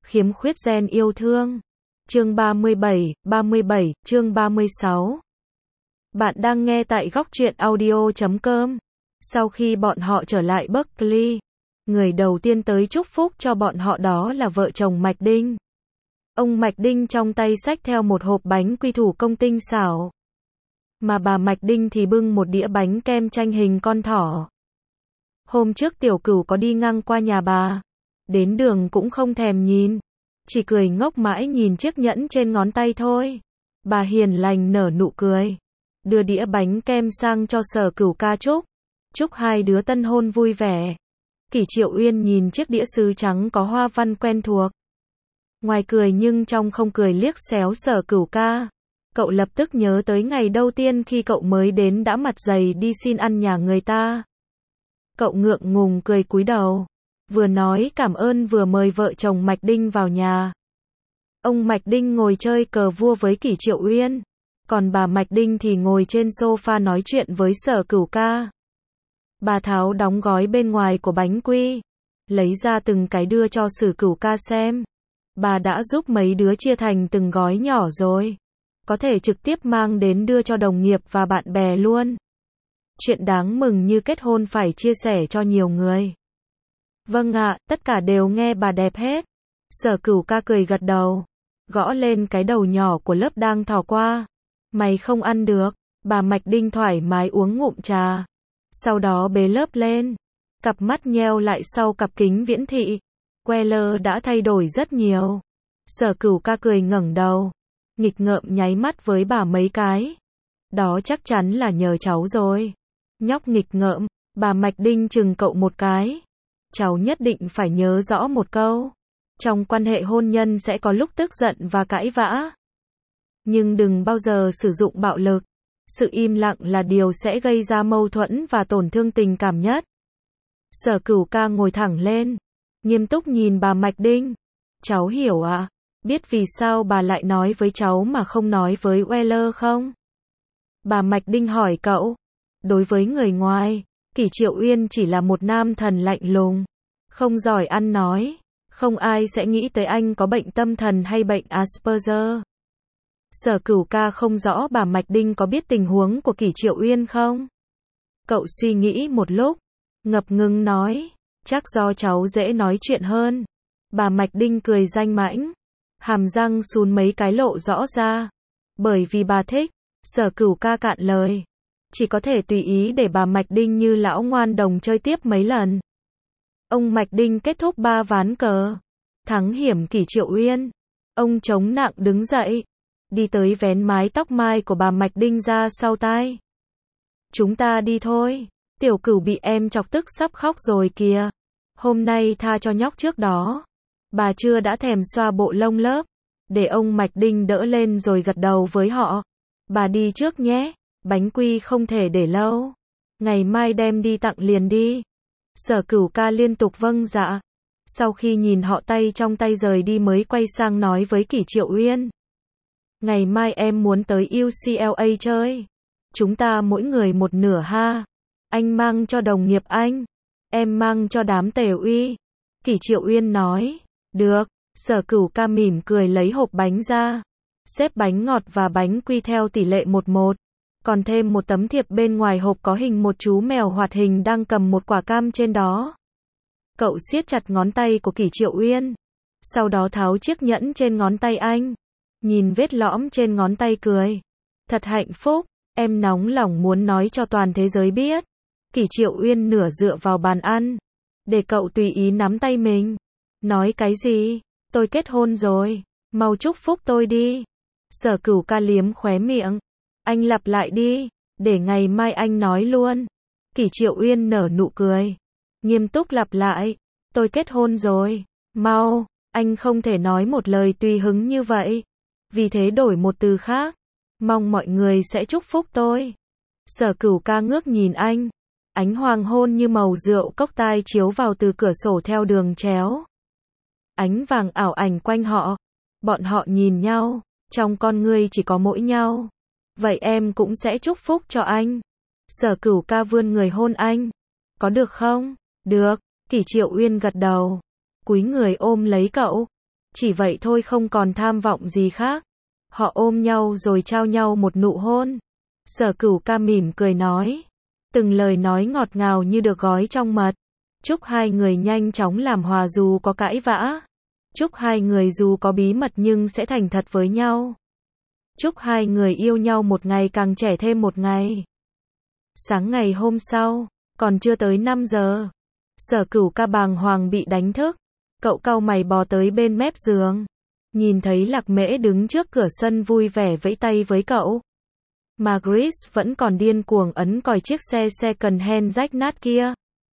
Khiếm khuyết gen yêu thương. Chương 37, chương 36. Bạn đang nghe tại góc truyện audio.com. Sau khi bọn họ trở lại Berkeley, người đầu tiên tới chúc phúc cho bọn họ đó là vợ chồng Mạch Đinh. Ông Mạch Đinh trong tay xách theo một hộp bánh quy thủ công tinh xảo, mà bà Mạch Đinh thì bưng một đĩa bánh kem tranh hình con thỏ. Hôm trước Tiểu Cửu có đi ngang qua nhà bà, đến đường cũng không thèm nhìn, chỉ cười ngốc mãi nhìn chiếc nhẫn trên ngón tay thôi. Bà hiền lành nở nụ cười, đưa đĩa bánh kem sang cho Sở Cửu ca chúc hai đứa tân hôn vui vẻ. Kỷ Triệu Uyên nhìn chiếc đĩa sứ trắng có hoa văn quen thuộc, ngoài cười nhưng trong không cười liếc xéo Sở Cửu ca. Cậu lập tức nhớ tới ngày đầu tiên khi cậu mới đến đã mặt dày đi xin ăn nhà người ta. Cậu ngượng ngùng cười cúi đầu, vừa nói cảm ơn vừa mời vợ chồng Mạch Đinh vào nhà. Ông Mạch Đinh ngồi chơi cờ vua với Kỷ Triệu Uyên, còn bà Mạch Đinh thì ngồi trên sofa nói chuyện với Sở Cửu ca. Bà tháo đóng gói bên ngoài của bánh quy, lấy ra từng cái đưa cho Sở Cửu ca xem. Bà đã giúp mấy đứa chia thành từng gói nhỏ rồi, có thể trực tiếp mang đến đưa cho đồng nghiệp và bạn bè luôn. Chuyện đáng mừng như kết hôn phải chia sẻ cho nhiều người. Vâng ạ, tất cả đều nghe bà đẹp hết. Sở Cửu ca cười gật đầu, gõ lên cái đầu nhỏ của lớp đang thò qua. Mày không ăn được. Bà Mạch Đinh thoải mái uống ngụm trà, sau đó bế lớp lên, cặp mắt nheo lại sau cặp kính viễn thị. Queller đã thay đổi rất nhiều. Sở Cửu ca cười ngẩng đầu, nghịch ngợm nháy mắt với bà mấy cái. Đó chắc chắn là nhờ cháu rồi. Nhóc nghịch ngợm. Bà Mạch Đinh chừng cậu một cái. Cháu nhất định phải nhớ rõ một câu. Trong quan hệ hôn nhân sẽ có lúc tức giận và cãi vã, nhưng đừng bao giờ sử dụng bạo lực. Sự im lặng là điều sẽ gây ra mâu thuẫn và tổn thương tình cảm nhất. Sở Cửu ca ngồi thẳng lên, nghiêm túc nhìn bà Mạch Đinh. Cháu hiểu ạ. Biết vì sao bà lại nói với cháu mà không nói với Weller không? Bà Mạch Đinh hỏi cậu. Đối với người ngoài, Kỷ Triệu Uyên chỉ là một nam thần lạnh lùng, không giỏi ăn nói. Không ai sẽ nghĩ tới anh có bệnh tâm thần hay bệnh Asperger. Sở Cửu ca không rõ bà Mạch Đinh có biết tình huống của Kỷ Triệu Uyên không? Cậu suy nghĩ một lúc, ngập ngừng nói, chắc do cháu dễ nói chuyện hơn. Bà Mạch Đinh cười danh mãnh, hàm răng sún mấy cái lộ rõ ra. Bởi vì bà thích. Sở Cửu ca cạn lời, chỉ có thể tùy ý để bà Mạch Đinh như lão ngoan đồng chơi tiếp mấy lần. Ông Mạch Đinh kết thúc 3 ván cờ, thắng hiểm Kỷ Triệu Uyên. Ông chống nặng đứng dậy, đi tới vén mái tóc mai của bà Mạch Đinh ra sau tai. Chúng ta đi thôi. Tiểu Cửu bị em chọc tức sắp khóc rồi kìa. Hôm nay tha cho nhóc trước đó. Bà chưa đã thèm xoa bộ lông lớp, để ông Mạch Đinh đỡ lên rồi gật đầu với họ. Bà đi trước nhé, bánh quy không thể để lâu. Ngày mai đem đi tặng liền đi. Sở Cửu ca liên tục vâng dạ. Sau khi nhìn họ tay trong tay rời đi mới quay sang nói với Kỷ Triệu Uyên. Ngày mai em muốn tới UCLA chơi. Chúng ta mỗi người một nửa ha. Anh mang cho đồng nghiệp anh, em mang cho đám tề uy. Kỷ Triệu Uyên nói. Được. Sở Cửu ca mỉm cười lấy hộp bánh ra, xếp bánh ngọt và bánh quy theo tỷ lệ 1:1. Còn thêm một tấm thiệp bên ngoài hộp có hình một chú mèo hoạt hình đang cầm một quả cam trên đó. Cậu siết chặt ngón tay của Kỷ Triệu Uyên, sau đó tháo chiếc nhẫn trên ngón tay anh, nhìn vết lõm trên ngón tay cười. Thật hạnh phúc, em nóng lòng muốn nói cho toàn thế giới biết. Kỷ Triệu Uyên nửa dựa vào bàn ăn, để cậu tùy ý nắm tay mình. Nói cái gì? Tôi kết hôn rồi, mau chúc phúc tôi đi. Sở Cửu ca liếm khóe miệng. Anh lặp lại đi, để ngày mai anh nói luôn. Kỷ Triệu Uyên nở nụ cười, nghiêm túc lặp lại. Tôi kết hôn rồi, mau. Anh không thể nói một lời tùy hứng như vậy, vì thế đổi một từ khác. Mong mọi người sẽ chúc phúc tôi. Sở Cửu ca ngước nhìn anh, ánh hoàng hôn như màu rượu cốc tai chiếu vào từ cửa sổ theo đường chéo. Ánh vàng ảo ảnh quanh họ. Bọn họ nhìn nhau, trong con ngươi chỉ có mỗi nhau. Vậy em cũng sẽ chúc phúc cho anh. Sở Cửu ca vươn người hôn anh. Có được không? Được. Kỷ Triệu Uyên gật đầu, cúi người ôm lấy cậu. Chỉ vậy thôi, không còn tham vọng gì khác. Họ ôm nhau rồi trao nhau một nụ hôn. Sở Cửu Ca mỉm cười nói. Từng lời nói ngọt ngào như được gói trong mật. Chúc hai người nhanh chóng làm hòa dù có cãi vã. Chúc hai người dù có bí mật nhưng sẽ thành thật với nhau. Chúc hai người yêu nhau một ngày càng trẻ thêm một ngày. Sáng ngày hôm sau, còn chưa tới 5 giờ. Sở Cửu Ca bàng hoàng bị đánh thức. Cậu cau mày bò tới bên mép giường. Nhìn thấy Lạc Mễ đứng trước cửa sân vui vẻ vẫy tay với cậu. Mà Chris vẫn còn điên cuồng ấn còi chiếc xe second hand rách nát kia.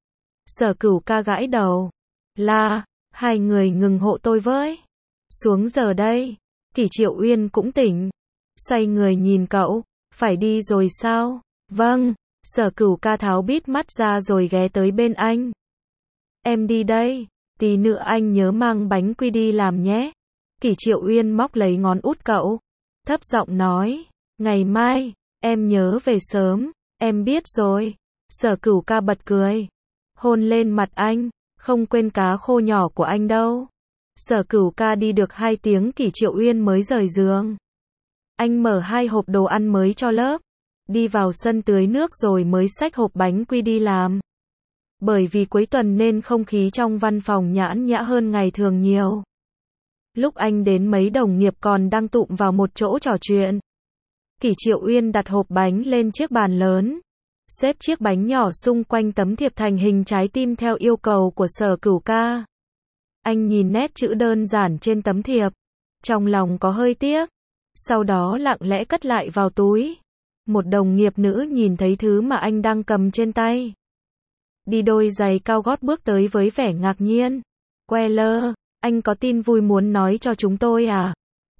Sở Cửu Ca gãi đầu. Là, hai người ngừng hộ tôi với. Xuống giờ đây. Kỷ Triệu Uyên cũng tỉnh. Xoay người nhìn cậu. Phải đi rồi sao? Vâng. Sở Cửu Ca tháo bít mắt ra rồi ghé tới bên anh. Em đi đây. Tí nữa anh nhớ mang bánh quy đi làm nhé. Kỷ Triệu Uyên móc lấy ngón út cậu. Thấp giọng nói. Ngày mai, em nhớ về sớm. Em biết rồi. Sở Cửu Ca bật cười. Hôn lên mặt anh. Không quên cá khô nhỏ của anh đâu. Sở Cửu Ca đi được 2 tiếng Kỷ Triệu Uyên mới rời giường. Anh mở 2 hộp đồ ăn mới cho lớp. Đi vào sân tưới nước rồi mới xách hộp bánh quy đi làm. Bởi vì cuối tuần nên không khí trong văn phòng nhãn nhã hơn ngày thường nhiều. Lúc anh đến mấy đồng nghiệp còn đang tụm vào một chỗ trò chuyện. Kỷ Triệu Uyên đặt hộp bánh lên chiếc bàn lớn. Xếp chiếc bánh nhỏ xung quanh tấm thiệp thành hình trái tim theo yêu cầu của Sở Cửu Ca. Anh nhìn nét chữ đơn giản trên tấm thiệp. Trong lòng có hơi tiếc. Sau đó lặng lẽ cất lại vào túi. Một đồng nghiệp nữ nhìn thấy thứ mà anh đang cầm trên tay. Đi đôi giày cao gót bước tới với vẻ ngạc nhiên. Queller, anh có tin vui muốn nói cho chúng tôi à?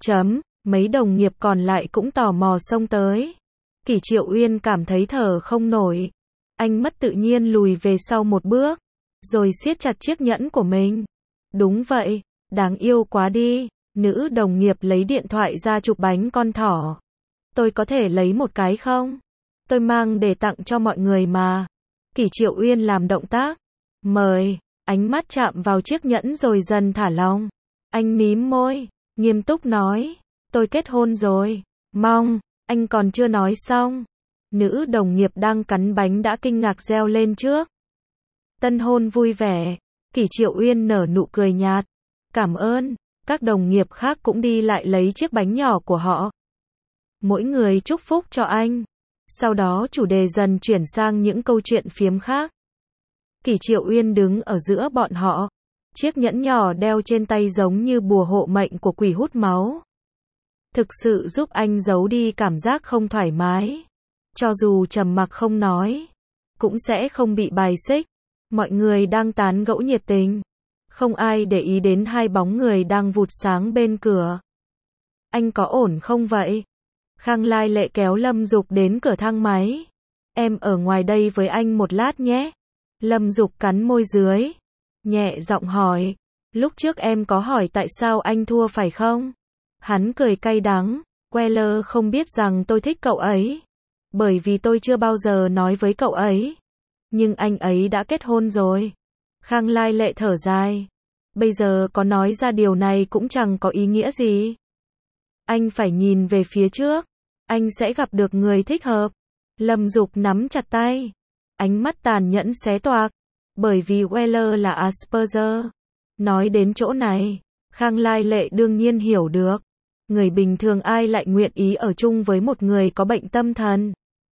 Mấy đồng nghiệp còn lại cũng tò mò xông tới. Kỷ Triệu Uyên cảm thấy thở không nổi. Anh mất tự nhiên lùi về sau một bước. Rồi siết chặt chiếc nhẫn của mình. Đúng vậy, đáng yêu quá đi. Nữ đồng nghiệp lấy điện thoại ra chụp bánh con thỏ. Tôi có thể lấy một cái không? Tôi mang để tặng cho mọi người mà. Kỷ Triệu Uyên làm động tác. Mời. Ánh mắt chạm vào chiếc nhẫn rồi dần thả lỏng. Anh mím môi. Nghiêm túc nói. Tôi kết hôn rồi. Mong. Anh còn chưa nói xong. Nữ đồng nghiệp đang cắn bánh đã kinh ngạc reo lên trước. Tân hôn vui vẻ. Kỷ Triệu Uyên nở nụ cười nhạt. Cảm ơn. Các đồng nghiệp khác cũng đi lại lấy chiếc bánh nhỏ của họ. Mỗi người chúc phúc cho anh. Sau đó chủ đề dần chuyển sang những câu chuyện phiếm khác. Kỷ Triệu Uyên đứng ở giữa bọn họ. Chiếc nhẫn nhỏ đeo trên tay giống như bùa hộ mệnh của quỷ hút máu. Thực sự giúp anh giấu đi cảm giác không thoải mái. Cho dù trầm mặc không nói, cũng sẽ không bị bài xích. Mọi người đang tán gẫu nhiệt tình. Không ai để ý đến 2 bóng người đang vụt sáng bên cửa. Anh có ổn không vậy? Khang Lai Lệ kéo Lâm Dục đến cửa thang máy. Em ở ngoài đây với anh một lát nhé. Lâm Dục cắn môi dưới. Nhẹ giọng hỏi. Lúc trước em có hỏi tại sao anh thua phải không? Hắn cười cay đắng. Queller không biết rằng tôi thích cậu ấy. Bởi vì tôi chưa bao giờ nói với cậu ấy. Nhưng anh ấy đã kết hôn rồi. Khang Lai Lệ thở dài. Bây giờ có nói ra điều này cũng chẳng có ý nghĩa gì. Anh phải nhìn về phía trước. Anh sẽ gặp được người thích hợp. Lâm Dục nắm chặt tay. Ánh mắt tàn nhẫn xé toạc. Bởi vì Weller là Asperger. Nói đến chỗ này, Khang Lai Lệ đương nhiên hiểu được. Người bình thường ai lại nguyện ý ở chung với một người có bệnh tâm thần.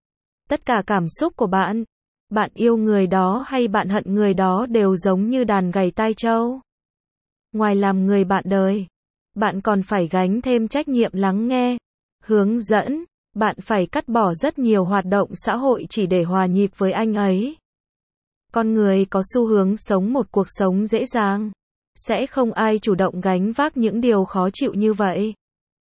Tất cả cảm xúc của bạn, bạn yêu người đó hay bạn hận người đó đều giống như đàn gầy tai trâu. Ngoài làm người bạn đời, bạn còn phải gánh thêm trách nhiệm lắng nghe, hướng dẫn, bạn phải cắt bỏ rất nhiều hoạt động xã hội chỉ để hòa nhịp với anh ấy. Con người có xu hướng sống một cuộc sống dễ dàng. Sẽ không ai chủ động gánh vác những điều khó chịu như vậy.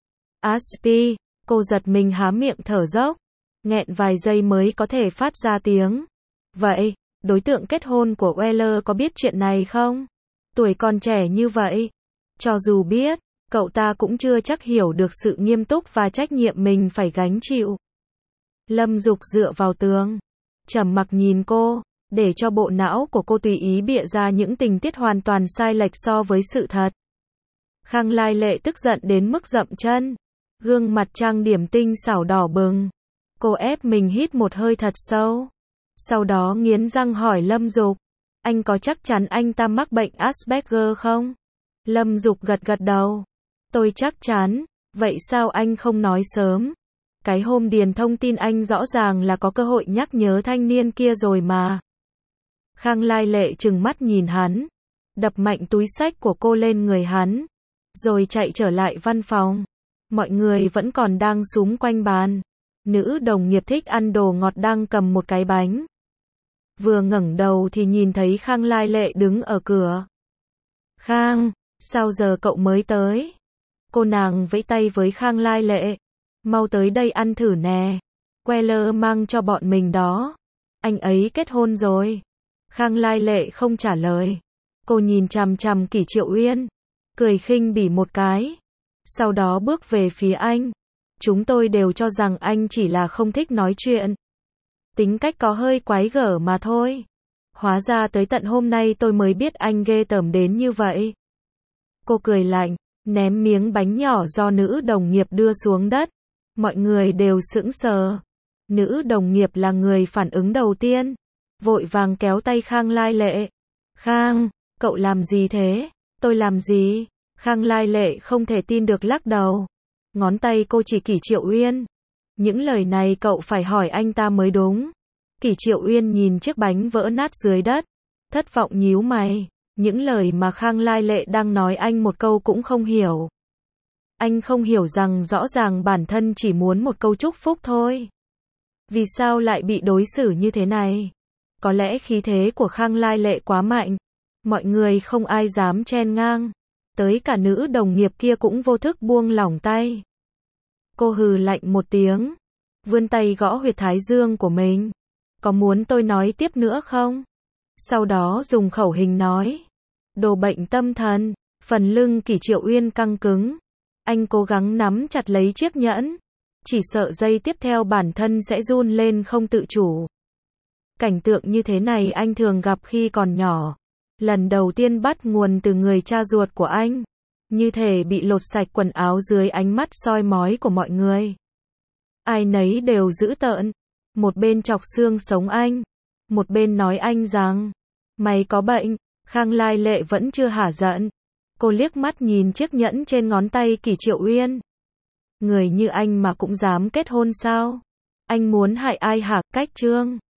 Aspi, cô giật mình há miệng thở dốc. Nghẹn vài giây mới có thể phát ra tiếng. Vậy, đối tượng kết hôn của Weller có biết chuyện này không? Tuổi còn trẻ như vậy. Cho dù biết, cậu ta cũng chưa chắc hiểu được sự nghiêm túc và trách nhiệm mình phải gánh chịu. Lâm Dục dựa vào tường. Trầm mặc nhìn cô. Để cho bộ não của cô tùy ý bịa ra những tình tiết hoàn toàn sai lệch so với sự thật. Khang Lai Lệ tức giận đến mức dậm chân. Gương mặt trang điểm tinh xảo đỏ bừng. Cô ép mình hít một hơi thật sâu. Sau đó nghiến răng hỏi Lâm Dục. Anh có chắc chắn anh ta mắc bệnh Asperger không? Lâm Dục gật gật đầu. Tôi chắc chắn. Vậy sao anh không nói sớm? Cái hôm điền thông tin anh rõ ràng là có cơ hội nhắc nhớ thanh niên kia rồi mà. Khang Lai Lệ trừng mắt nhìn hắn. Đập mạnh túi xách của cô lên người hắn. Rồi chạy trở lại văn phòng. Mọi người vẫn còn đang xúm quanh bàn. Nữ đồng nghiệp thích ăn đồ ngọt đang cầm một cái bánh. Vừa ngẩng đầu thì nhìn thấy Khang Lai Lệ đứng ở cửa. Khang, sao giờ cậu mới tới? Cô nàng vẫy tay với Khang Lai Lệ. Mau tới đây ăn thử nè. Queller mang cho bọn mình đó. Anh ấy kết hôn rồi. Khang Lai Lệ không trả lời. Cô nhìn chằm chằm Kỷ Triệu Uyên. Cười khinh bỉ một cái. Sau đó bước về phía anh. Chúng tôi đều cho rằng anh chỉ là không thích nói chuyện. Tính cách có hơi quái gở mà thôi. Hóa ra tới tận hôm nay tôi mới biết anh ghê tởm đến như vậy. Cô cười lạnh, ném miếng bánh nhỏ do nữ đồng nghiệp đưa xuống đất. Mọi người đều sững sờ. Nữ đồng nghiệp là người phản ứng đầu tiên. Vội vàng kéo tay Khang Lai Lệ. Khang, cậu làm gì thế? Tôi làm gì? Khang Lai Lệ không thể tin được lắc đầu. Ngón tay cô chỉ Kỷ Triệu Uyên. Những lời này cậu phải hỏi anh ta mới đúng. Kỷ Triệu Uyên nhìn chiếc bánh vỡ nát dưới đất. Thất vọng nhíu mày. Những lời mà Khang Lai Lệ đang nói anh một câu cũng không hiểu. Anh không hiểu rằng rõ ràng bản thân chỉ muốn một câu chúc phúc thôi. Vì sao lại bị đối xử như thế này? Có lẽ khí thế của Khang Lai Lệ quá mạnh. Mọi người không ai dám chen ngang. Tới cả nữ đồng nghiệp kia cũng vô thức buông lỏng tay. Cô hừ lạnh một tiếng. Vươn tay gõ huyệt thái dương của mình. Có muốn tôi nói tiếp nữa không? Sau đó dùng khẩu hình nói. Đồ bệnh tâm thần. Phần lưng Kỷ Triệu Uyên căng cứng. Anh cố gắng nắm chặt lấy chiếc nhẫn. Chỉ sợ giây tiếp theo bản thân sẽ run lên không tự chủ. Cảnh tượng như thế này anh thường gặp khi còn nhỏ. Lần đầu tiên bắt nguồn từ người cha ruột của anh. Như thể bị lột sạch quần áo dưới ánh mắt soi mói của mọi người. Ai nấy đều dữ tợn. Một bên chọc xương sống anh. Một bên nói anh rằng. Mày có bệnh. Khang Lai Lệ vẫn chưa hả giận. Cô liếc mắt nhìn chiếc nhẫn trên ngón tay Kỷ Triệu Uyên. Người như anh mà cũng dám kết hôn sao? Anh muốn hại ai hả? Cách Trương